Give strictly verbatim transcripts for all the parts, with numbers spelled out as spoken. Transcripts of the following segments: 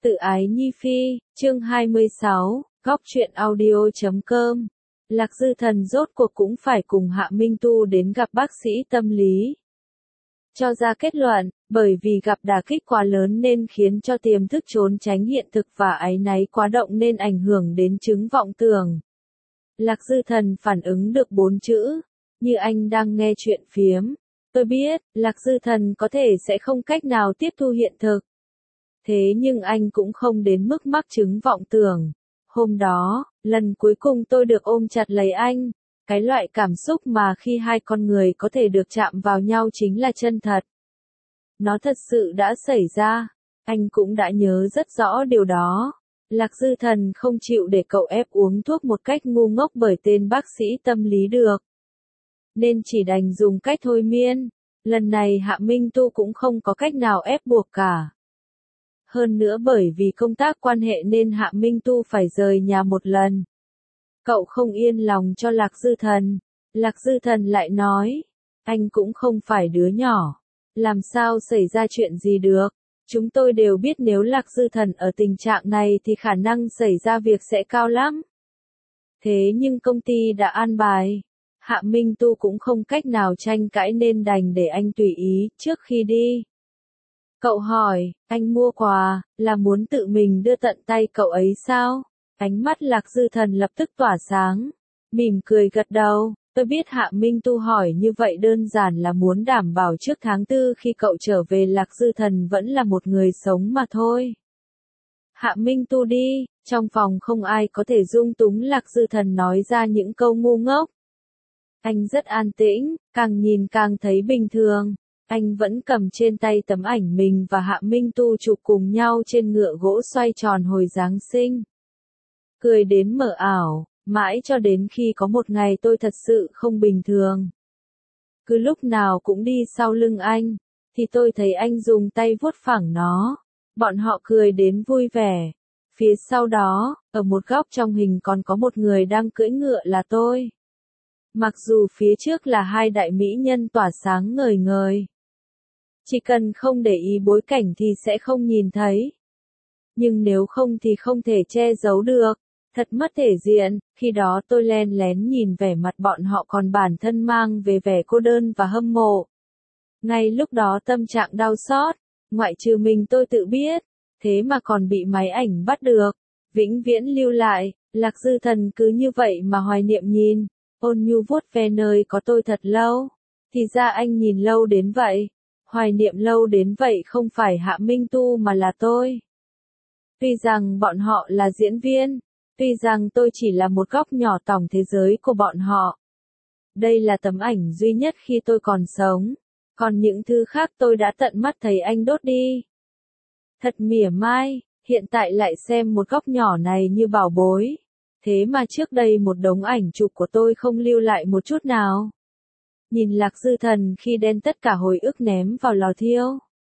Tự ái Nhi Phi, chương hai mươi sáu, góc truyện audio chấm com. Lạc Dư Thần rốt cuộc cũng phải cùng Hạ Minh Tu đến gặp bác sĩ tâm lý. Cho ra kết luận, bởi vì gặp đả kích quá lớn nên khiến cho tiềm thức trốn tránh hiện thực và áy náy quá động nên ảnh hưởng đến chứng vọng tưởng. Lạc Dư Thần phản ứng được bốn chữ, như anh đang nghe chuyện phiếm. Tôi biết, Lạc Dư Thần có thể sẽ không cách nào tiếp thu hiện thực. Thế nhưng anh cũng không đến mức mắc chứng vọng tưởng. Hôm đó, lần cuối cùng tôi được ôm chặt lấy anh. Cái loại cảm xúc mà khi hai con người có thể được chạm vào nhau chính là chân thật. Nó thật sự đã xảy ra. Anh cũng đã nhớ rất rõ điều đó. Lạc Dư Thần không chịu để cậu ép uống thuốc một cách ngu ngốc bởi tên bác sĩ tâm lý được. Nên chỉ đành dùng cách thôi miên. Lần này Hạ Minh Tu cũng không có cách nào ép buộc cả. Hơn nữa bởi vì công tác quan hệ nên Hạ Minh Tu phải rời nhà một lần. Cậu không yên lòng cho Lạc Dư Thần. Lạc Dư Thần lại nói, anh cũng không phải đứa nhỏ. Làm sao xảy ra chuyện gì được? Chúng tôi đều biết nếu Lạc Dư Thần ở tình trạng này thì khả năng xảy ra việc sẽ cao lắm. Thế nhưng công ty đã an bài. Hạ Minh Tu cũng không cách nào tranh cãi nên đành để anh tùy ý trước khi đi. Cậu hỏi, anh mua quà, là muốn tự mình đưa tận tay cậu ấy sao? Ánh mắt Lạc Dư Thần lập tức tỏa sáng. Mỉm cười gật đầu, tôi biết Hạ Minh Tu hỏi như vậy đơn giản là muốn đảm bảo trước tháng tư khi cậu trở về Lạc Dư Thần vẫn là một người sống mà thôi. Hạ Minh Tu đi, trong phòng không ai có thể dung túng Lạc Dư Thần nói ra những câu ngu ngốc. Anh rất an tĩnh, càng nhìn càng thấy bình thường. Anh vẫn cầm trên tay tấm ảnh mình và Hạ Minh Tu chụp cùng nhau trên ngựa gỗ xoay tròn hồi Giáng sinh. Cười đến mờ ảo, mãi cho đến khi có một ngày tôi thật sự không bình thường. Cứ lúc nào cũng đi sau lưng anh, thì tôi thấy anh dùng tay vuốt phẳng nó. Bọn họ cười đến vui vẻ. Phía sau đó, ở một góc trong hình còn có một người đang cưỡi ngựa là tôi. Mặc dù phía trước là hai đại mỹ nhân tỏa sáng ngời ngời. Chỉ cần không để ý bối cảnh thì sẽ không nhìn thấy. Nhưng nếu không thì không thể che giấu được. Thật mất thể diện, khi đó tôi len lén nhìn vẻ mặt bọn họ còn bản thân mang về vẻ cô đơn và hâm mộ. Ngay lúc đó tâm trạng đau xót, ngoại trừ mình tôi tự biết, thế mà còn bị máy ảnh bắt được. Vĩnh viễn lưu lại, Lạc Dư Thần cứ như vậy mà hoài niệm nhìn, ôn nhu vuốt ve nơi có tôi thật lâu. Thì ra anh nhìn lâu đến vậy. Hoài niệm lâu đến vậy không phải Hạ Minh Tu mà là tôi. Tuy rằng bọn họ là diễn viên, tuy rằng tôi chỉ là một góc nhỏ tổng thế giới của bọn họ. Đây là tấm ảnh duy nhất khi tôi còn sống, còn những thứ khác tôi đã tận mắt thấy anh đốt đi. Thật mỉa mai, hiện tại lại xem một góc nhỏ này như bảo bối. Thế mà trước đây một đống ảnh chụp của tôi không lưu lại một chút nào. Nhìn Lạc Dư Thần khi đem tất cả hồi ức ném vào lò thiêu.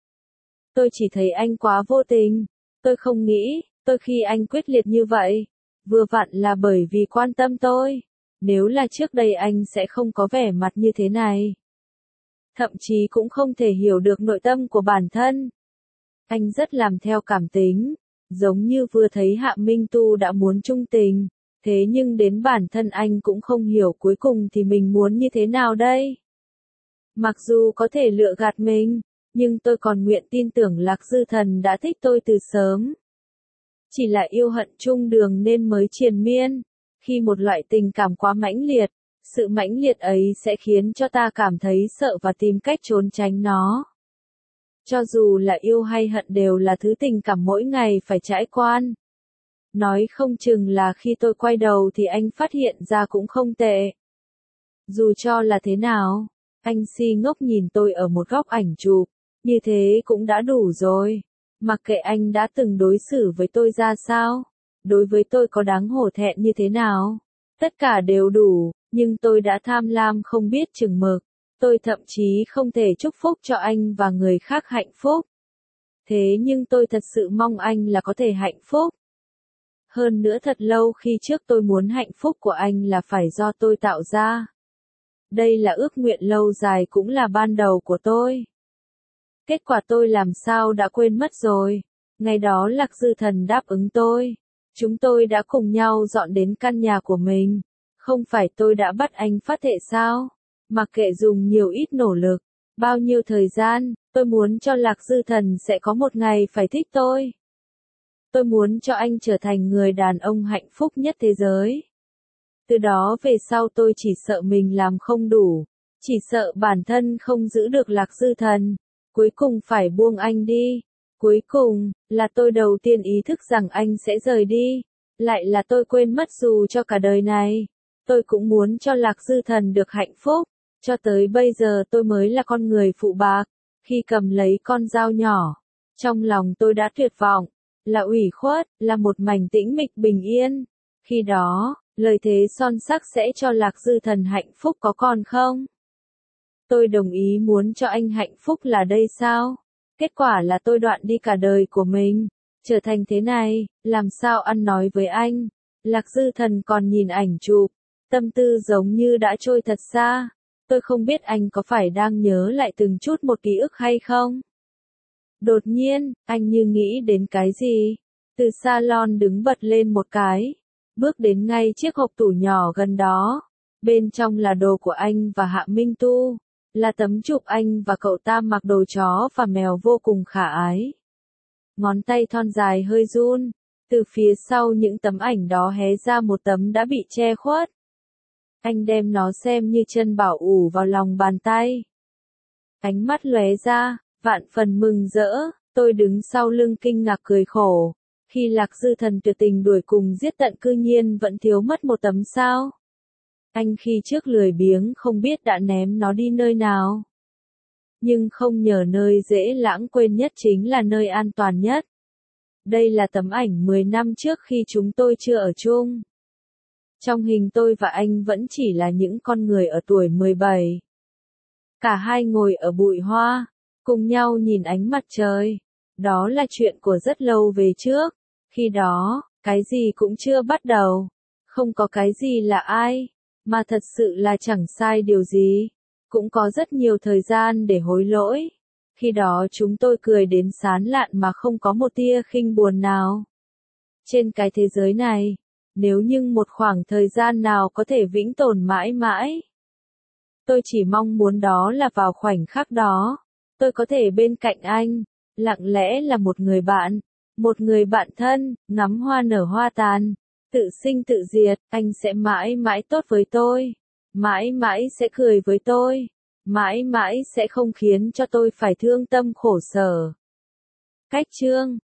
Tôi chỉ thấy anh quá vô tình. Tôi không nghĩ, tôi khi anh quyết liệt như vậy. Vừa vặn là bởi vì quan tâm tôi. Nếu là trước đây anh sẽ không có vẻ mặt như thế này. Thậm chí cũng không thể hiểu được nội tâm của bản thân. Anh rất làm theo cảm tính. Giống như vừa thấy Hạ Minh Tu đã muốn chung tình. Thế nhưng đến bản thân anh cũng không hiểu cuối cùng thì mình muốn như thế nào đây. Mặc dù có thể lựa gạt mình, nhưng tôi còn nguyện tin tưởng Lạc Dư Thần đã thích tôi từ sớm. Chỉ là yêu hận chung đường nên mới triền miên. Khi một loại tình cảm quá mãnh liệt, sự mãnh liệt ấy sẽ khiến cho ta cảm thấy sợ và tìm cách trốn tránh nó. Cho dù là yêu hay hận đều là thứ tình cảm mỗi ngày phải trải qua. Nói không chừng là khi tôi quay đầu thì anh phát hiện ra cũng không tệ. Dù cho là thế nào, anh si ngốc nhìn tôi ở một góc ảnh chụp, như thế cũng đã đủ rồi. Mặc kệ anh đã từng đối xử với tôi ra sao, đối với tôi có đáng hổ thẹn như thế nào, tất cả đều đủ, nhưng tôi đã tham lam không biết chừng mực. Tôi thậm chí không thể chúc phúc cho anh và người khác hạnh phúc. Thế nhưng tôi thật sự mong anh là có thể hạnh phúc. Hơn nữa thật lâu khi trước tôi muốn hạnh phúc của anh là phải do tôi tạo ra. Đây là ước nguyện lâu dài cũng là ban đầu của tôi. Kết quả tôi làm sao đã quên mất rồi. Ngày đó Lạc Dư Thần đáp ứng tôi. Chúng tôi đã cùng nhau dọn đến căn nhà của mình. Không phải tôi đã bắt anh phát thệ sao? Mặc kệ dùng nhiều ít nỗ lực, bao nhiêu thời gian, tôi muốn cho Lạc Dư Thần sẽ có một ngày phải thích tôi. Tôi muốn cho anh trở thành người đàn ông hạnh phúc nhất thế giới. Từ đó về sau tôi chỉ sợ mình làm không đủ, chỉ sợ bản thân không giữ được Lạc Dư Thần, cuối cùng phải buông anh đi. Cuối cùng, là tôi đầu tiên ý thức rằng anh sẽ rời đi, lại là tôi quên mất dù cho cả đời này, tôi cũng muốn cho Lạc Dư Thần được hạnh phúc, cho tới bây giờ tôi mới là con người phụ bạc, khi cầm lấy con dao nhỏ, trong lòng tôi đã tuyệt vọng, là ủy khuất, là một mảnh tĩnh mịch bình yên, khi đó, lời thế son sắc sẽ cho Lạc Dư Thần hạnh phúc có còn không? Tôi đồng ý muốn cho anh hạnh phúc là đây sao? Kết quả là tôi đoạn đi cả đời của mình, trở thành thế này, làm sao ăn nói với anh? Lạc Dư Thần còn nhìn ảnh chụp, tâm tư giống như đã trôi thật xa. Tôi không biết anh có phải đang nhớ lại từng chút một ký ức hay không? Đột nhiên, anh như nghĩ đến cái gì? Từ salon đứng bật lên một cái, bước đến ngay chiếc hộp tủ nhỏ gần đó. Bên trong là đồ của anh và Hạ Minh Tu, là tấm chụp anh và cậu ta mặc đồ chó và mèo vô cùng khả ái. Ngón tay thon dài hơi run, từ phía sau những tấm ảnh đó hé ra một tấm đã bị che khuất. Anh đem nó xem như chân bảo ủ vào lòng bàn tay. Ánh mắt lóe ra, vạn phần mừng rỡ, tôi đứng sau lưng kinh ngạc cười khổ. Khi Lạc Dư Thần tuyệt tình đuổi cùng giết tận cư nhiên vẫn thiếu mất một tấm sao. Anh khi trước lười biếng không biết đã ném nó đi nơi nào. Nhưng không nhờ nơi dễ lãng quên nhất chính là nơi an toàn nhất. Đây là tấm ảnh mười năm trước khi chúng tôi chưa ở chung. Trong hình tôi và anh vẫn chỉ là những con người ở tuổi mười bảy. Cả hai ngồi ở bụi hoa, cùng nhau nhìn ánh mặt trời. Đó là chuyện của rất lâu về trước. Khi đó, cái gì cũng chưa bắt đầu. Không có cái gì là ai, mà thật sự là chẳng sai điều gì. Cũng có rất nhiều thời gian để hối lỗi. Khi đó chúng tôi cười đến sán lạn mà không có một tia khinh buồn nào. Trên cái thế giới này, nếu như một khoảng thời gian nào có thể vĩnh tồn mãi mãi, tôi chỉ mong muốn đó là vào khoảnh khắc đó, tôi có thể bên cạnh anh, lặng lẽ là một người bạn, một người bạn thân, ngắm hoa nở hoa tàn, tự sinh tự diệt, anh sẽ mãi mãi tốt với tôi, mãi mãi sẽ cười với tôi, mãi mãi sẽ không khiến cho tôi phải thương tâm khổ sở. Cách chương